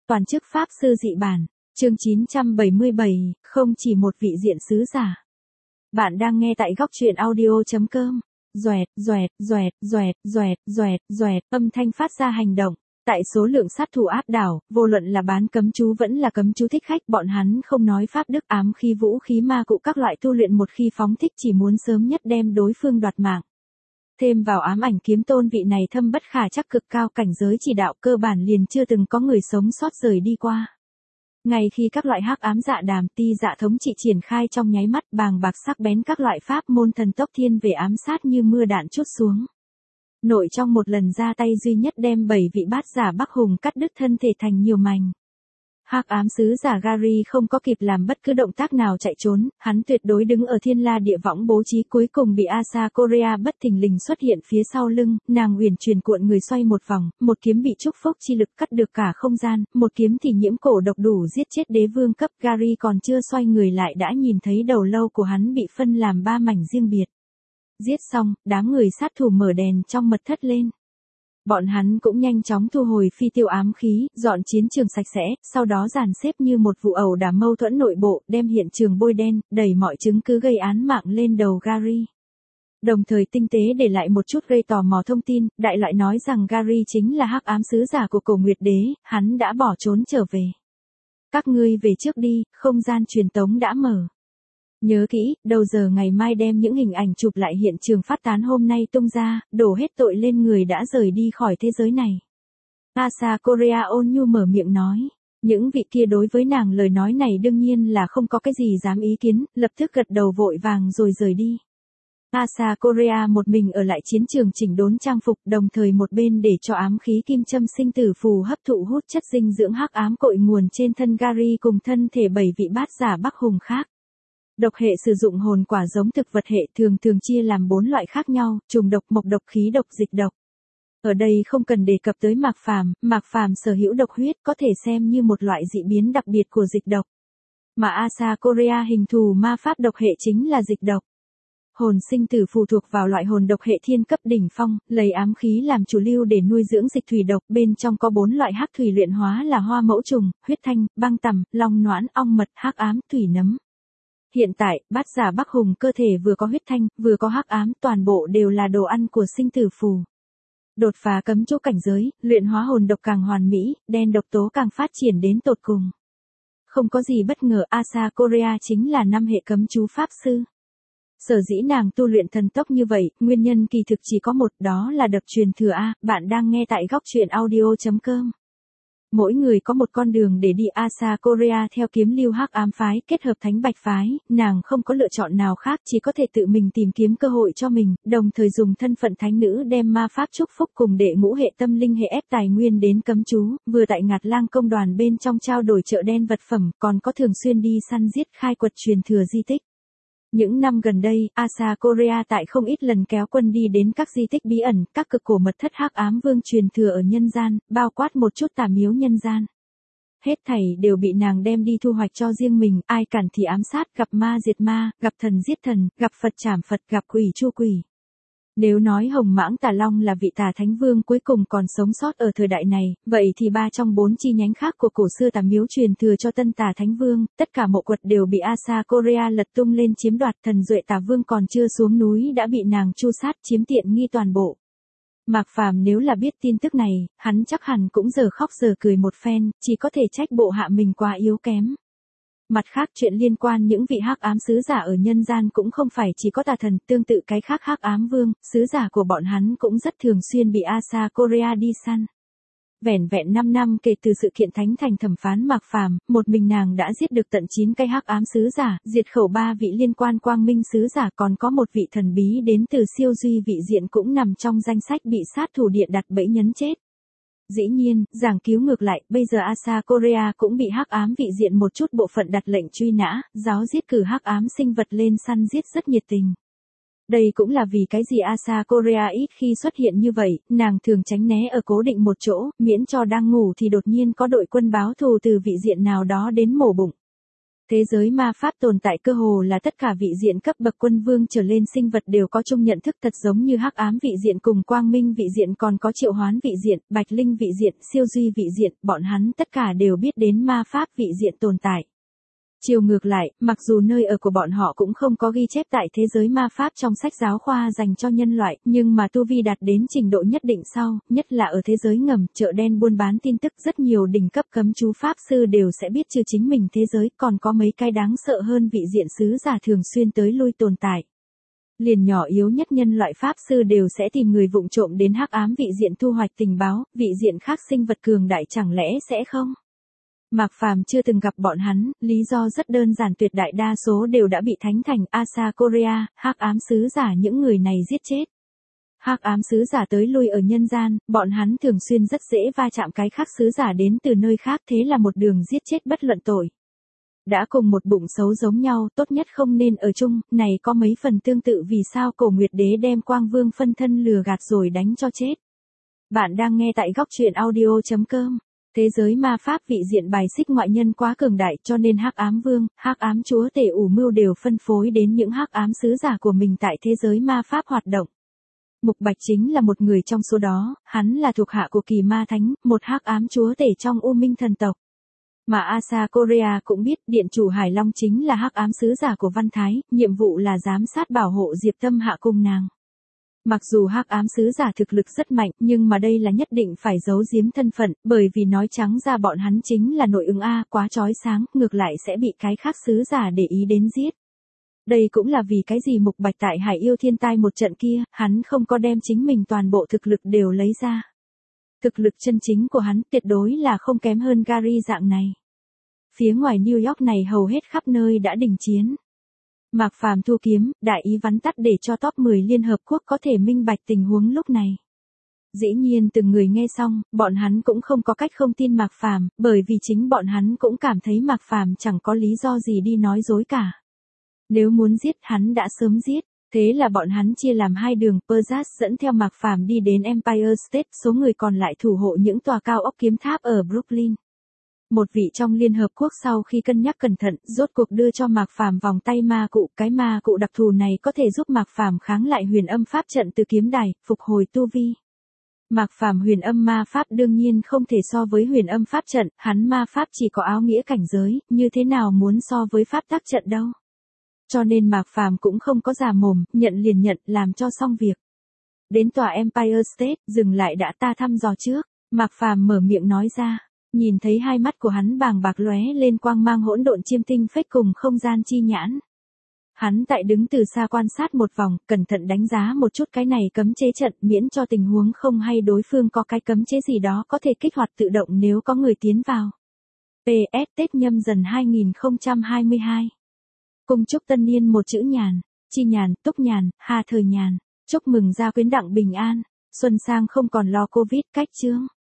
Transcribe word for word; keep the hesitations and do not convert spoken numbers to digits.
toàn chức pháp sư dị bản, chương chín trăm bảy mươi bảy, không chỉ một vị diện sứ giả. Bạn đang nghe tại góc truyện audio chấm com. Doẹt, doẹt, doẹt, doẹt, doẹt, doẹt, doẹt, âm thanh phát ra hành động. Tại số lượng sát thủ áp đảo, vô luận là bán cấm chú vẫn là cấm chú thích khách, bọn hắn không nói pháp đức, ám khí, vũ khí, ma cụ các loại tu luyện, một khi phóng thích chỉ muốn sớm nhất đem đối phương đoạt mạng. Thêm vào ám ảnh kiếm tôn vị này thâm bất khả chắc cực cao cảnh giới chỉ đạo, cơ bản liền chưa từng có người sống sót rời đi qua. Ngay khi các loại hắc ám dạ đàm, ti dạ thống trị triển khai trong nháy mắt, bàng bạc sắc bén các loại pháp môn thần tốc thiên về ám sát như mưa đạn trút xuống. Nội trong một lần ra tay duy nhất đem bảy vị bát giả Bắc Hùng cắt đứt thân thể thành nhiều mảnh. Hắc ám sứ giả Gary không có kịp làm bất cứ động tác nào chạy trốn, hắn tuyệt đối đứng ở thiên la địa võng bố trí, cuối cùng bị Asa Korea bất thình lình xuất hiện phía sau lưng, nàng uyển chuyển cuộn người xoay một vòng, một kiếm bị chúc phúc chi lực cắt được cả không gian, một kiếm thì nhiễm cổ độc đủ giết chết đế vương cấp. Gary còn chưa xoay người lại đã nhìn thấy đầu lâu của hắn bị phân làm ba mảnh riêng biệt. Giết xong, đám người sát thủ mở đèn trong mật thất lên. Bọn hắn cũng nhanh chóng thu hồi phi tiêu ám khí, dọn chiến trường sạch sẽ, sau đó dàn xếp như một vụ ẩu đả mâu thuẫn nội bộ, đem hiện trường bôi đen, đẩy mọi chứng cứ gây án mạng lên đầu Gary. Đồng thời tinh tế để lại một chút gây tò mò thông tin, đại loại nói rằng Gary chính là hắc ám sứ giả của Cổ Nguyệt Đế, hắn đã bỏ trốn trở về. Các ngươi về trước đi, không gian truyền tống đã mở. Nhớ kỹ, đầu giờ ngày mai đem những hình ảnh chụp lại hiện trường phát tán hôm nay tung ra, đổ hết tội lên người đã rời đi khỏi thế giới này. Asa Korea ôn nhu mở miệng nói. Những vị kia đối với nàng lời nói này đương nhiên là không có cái gì dám ý kiến, lập tức gật đầu vội vàng rồi rời đi. Asa Korea một mình ở lại chiến trường chỉnh đốn trang phục, đồng thời một bên để cho ám khí kim châm sinh tử phù hấp thụ hút chất dinh dưỡng hắc ám cội nguồn trên thân Gary cùng thân thể bảy vị bát giả Bắc Hùng khác. Độc hệ sử dụng hồn quả giống thực vật hệ, thường thường chia làm bốn loại khác nhau: trùng độc, mộc độc, khí độc, dịch độc. Ở đây không cần đề cập tới Mạc Phàm, Mạc Phàm sở hữu độc huyết có thể xem như một loại dị biến đặc biệt của dịch độc. Mà Asa Korea hình thù ma pháp độc hệ chính là dịch độc. Hồn sinh tử phụ thuộc vào loại hồn độc hệ thiên cấp đỉnh phong, lấy ám khí làm chủ lưu để nuôi dưỡng dịch thủy độc, bên trong có bốn loại hắc thủy luyện hóa là hoa mẫu trùng, huyết thanh, băng tằm, long noãn, ong mật, hắc ám, thủy nấm. Hiện tại, bát giả Bắc Hùng cơ thể vừa có huyết thanh, vừa có hắc ám, toàn bộ đều là đồ ăn của sinh tử phù. Đột phá cấm chú cảnh giới, luyện hóa hồn độc càng hoàn mỹ, đen độc tố càng phát triển đến tột cùng. Không có gì bất ngờ, Asa Korea chính là năm hệ cấm chú pháp sư. Sở dĩ nàng tu luyện thần tốc như vậy, nguyên nhân kỳ thực chỉ có một, đó là độc truyền thừa A. Bạn đang nghe tại góc truyện audio chấm com. Mỗi người có một con đường để đi. Asa Korea theo kiếm lưu hắc ám phái kết hợp thánh bạch phái, nàng không có lựa chọn nào khác, chỉ có thể tự mình tìm kiếm cơ hội cho mình, đồng thời dùng thân phận thánh nữ đem ma pháp chúc phúc cùng đệ ngũ hệ tâm linh hệ ép tài nguyên đến cấm chú, vừa tại Ngạt Lang công đoàn bên trong trao đổi chợ đen vật phẩm, còn có thường xuyên đi săn giết khai quật truyền thừa di tích. Những năm gần đây, Asa Korea tại không ít lần kéo quân đi đến các di tích bí ẩn, các cực cổ mật thất hắc ám vương truyền thừa ở nhân gian, bao quát một chút tà miếu nhân gian. Hết thảy đều bị nàng đem đi thu hoạch cho riêng mình, ai cản thì ám sát, gặp ma diệt ma, gặp thần giết thần, gặp Phật trảm Phật, gặp quỷ chu quỷ. Nếu nói Hồng Mãng Tà Long là vị tà thánh vương cuối cùng còn sống sót ở thời đại này, vậy thì ba trong bốn chi nhánh khác của cổ xưa tà miếu truyền thừa cho tân tà thánh vương, tất cả mộ quật đều bị Asa Korea lật tung lên chiếm đoạt, thần duệ tà vương còn chưa xuống núi đã bị nàng chu sát chiếm tiện nghi toàn bộ. Mạc Phàm nếu là biết tin tức này, hắn chắc hẳn cũng giờ khóc giờ cười một phen, chỉ có thể trách bộ hạ mình quá yếu kém. Mặt khác, chuyện liên quan những vị hắc ám sứ giả ở nhân gian cũng không phải chỉ có tà thần, tương tự cái khác hắc ám vương, sứ giả của bọn hắn cũng rất thường xuyên bị Asa Korea đi săn. Vẻn vẹn năm năm kể từ sự kiện thánh thành thẩm phán Mạc Phàm, một mình nàng đã giết được tận chín cây hắc ám sứ giả, diệt khẩu ba vị liên quan quang minh sứ giả, còn có một vị thần bí đến từ siêu duy vị diện cũng nằm trong danh sách bị sát thủ điện đặt bẫy nhấn chết. Dĩ nhiên, giảng cứu ngược lại, bây giờ Asa Korea cũng bị hắc ám vị diện một chút bộ phận đặt lệnh truy nã, giáo giết cử hắc ám sinh vật lên săn giết rất nhiệt tình. Đây cũng là vì cái gì Asa Korea ít khi xuất hiện như vậy, nàng thường tránh né ở cố định một chỗ, miễn cho đang ngủ thì đột nhiên có đội quân báo thù từ vị diện nào đó đến mổ bụng. Thế giới ma pháp tồn tại cơ hồ là tất cả vị diện cấp bậc quân vương trở lên sinh vật đều có chung nhận thức, thật giống như hắc ám vị diện cùng quang minh vị diện, còn có triệu hoán vị diện, bạch linh vị diện, siêu duy vị diện, bọn hắn tất cả đều biết đến ma pháp vị diện tồn tại. Chiều ngược lại, mặc dù nơi ở của bọn họ cũng không có ghi chép tại thế giới ma pháp trong sách giáo khoa dành cho nhân loại, nhưng mà tu vi đạt đến trình độ nhất định sau, nhất là ở thế giới ngầm, chợ đen buôn bán tin tức, rất nhiều đỉnh cấp cấm chú pháp sư đều sẽ biết trừ chính mình thế giới, còn có mấy cái đáng sợ hơn vị diện sứ giả thường xuyên tới lui tồn tại. Liền nhỏ yếu nhất nhân loại pháp sư đều sẽ tìm người vụng trộm đến hắc ám vị diện thu hoạch tình báo, vị diện khác sinh vật cường đại chẳng lẽ sẽ không? Mạc Phàm chưa từng gặp bọn hắn, lý do rất đơn giản, tuyệt đại đa số đều đã bị Thánh Thành, Asa Korea, hắc ám sứ giả những người này giết chết. Hắc ám sứ giả tới lui ở nhân gian, bọn hắn thường xuyên rất dễ va chạm cái khác sứ giả đến từ nơi khác, thế là một đường giết chết bất luận tội. Đã cùng một bụng xấu giống nhau, tốt nhất không nên ở chung, này có mấy phần tương tự vì sao Cổ Nguyệt Đế đem Quang Vương phân thân lừa gạt rồi đánh cho chết. Bạn đang nghe tại góc truyện audio chấm com. Thế giới ma pháp vị diện bài xích ngoại nhân quá cường đại, cho nên hắc ám vương, hắc ám chúa tể ủ mưu đều phân phối đến những hắc ám sứ giả của mình tại thế giới ma pháp hoạt động. Mục Bạch chính là một người trong số đó, hắn là thuộc hạ của Kỳ Ma Thánh, một hắc ám chúa tể trong U Minh thần tộc. Mà Asa Korea cũng biết điện chủ Hải Long chính là hắc ám sứ giả của Văn Thái, nhiệm vụ là giám sát bảo hộ Diệp Tâm Hạ cùng nàng. Mặc dù hắc ám sứ giả thực lực rất mạnh, nhưng mà đây là nhất định phải giấu giếm thân phận, bởi vì nói trắng ra bọn hắn chính là nội ứng A, quá chói sáng, ngược lại sẽ bị cái khác sứ giả để ý đến giết. Đây cũng là vì cái gì Mục Bạch tại Hải Yêu Thiên Tai một trận kia, hắn không có đem chính mình toàn bộ thực lực đều lấy ra. Thực lực chân chính của hắn tuyệt đối là không kém hơn Gary dạng này. Phía ngoài New York này hầu hết khắp nơi đã đình chiến. Mạc Phàm thu kiếm, đại ý vắn tắt để cho top mười Liên Hợp Quốc có thể minh bạch tình huống lúc này. Dĩ nhiên từng người nghe xong, bọn hắn cũng không có cách không tin Mạc Phàm, bởi vì chính bọn hắn cũng cảm thấy Mạc Phàm chẳng có lý do gì đi nói dối cả. Nếu muốn giết hắn đã sớm giết, thế là bọn hắn chia làm hai đường, Perjas dẫn theo Mạc Phàm đi đến Empire State, số người còn lại thủ hộ những tòa cao ốc kiếm tháp ở Brooklyn. Một vị trong Liên Hợp Quốc sau khi cân nhắc cẩn thận, rốt cuộc đưa cho Mạc Phàm vòng tay ma cụ, cái ma cụ đặc thù này có thể giúp Mạc Phàm kháng lại huyền âm pháp trận từ kiếm đài, phục hồi tu vi. Mạc Phàm huyền âm ma pháp đương nhiên không thể so với huyền âm pháp trận, hắn ma pháp chỉ có áo nghĩa cảnh giới, như thế nào muốn so với pháp tác trận đâu. Cho nên Mạc Phàm cũng không có già mồm, nhận liền nhận, làm cho xong việc. Đến tòa Empire State, dừng lại đã, ta thăm dò trước, Mạc Phàm mở miệng nói ra. Nhìn thấy hai mắt của hắn bàng bạc lóe lên quang mang hỗn độn chiêm tinh phách cùng không gian chi nhãn. Hắn tại đứng từ xa quan sát một vòng, cẩn thận đánh giá một chút cái này cấm chế trận, miễn cho tình huống không hay đối phương có cái cấm chế gì đó có thể kích hoạt tự động nếu có người tiến vào. pê ét Tết Nhâm Dần hai không hai hai. Cùng chúc tân niên một chữ nhàn, chi nhàn, túc nhàn, hà thời nhàn, chúc mừng gia quyến đặng bình an, xuân sang không còn lo Covid, cách chương.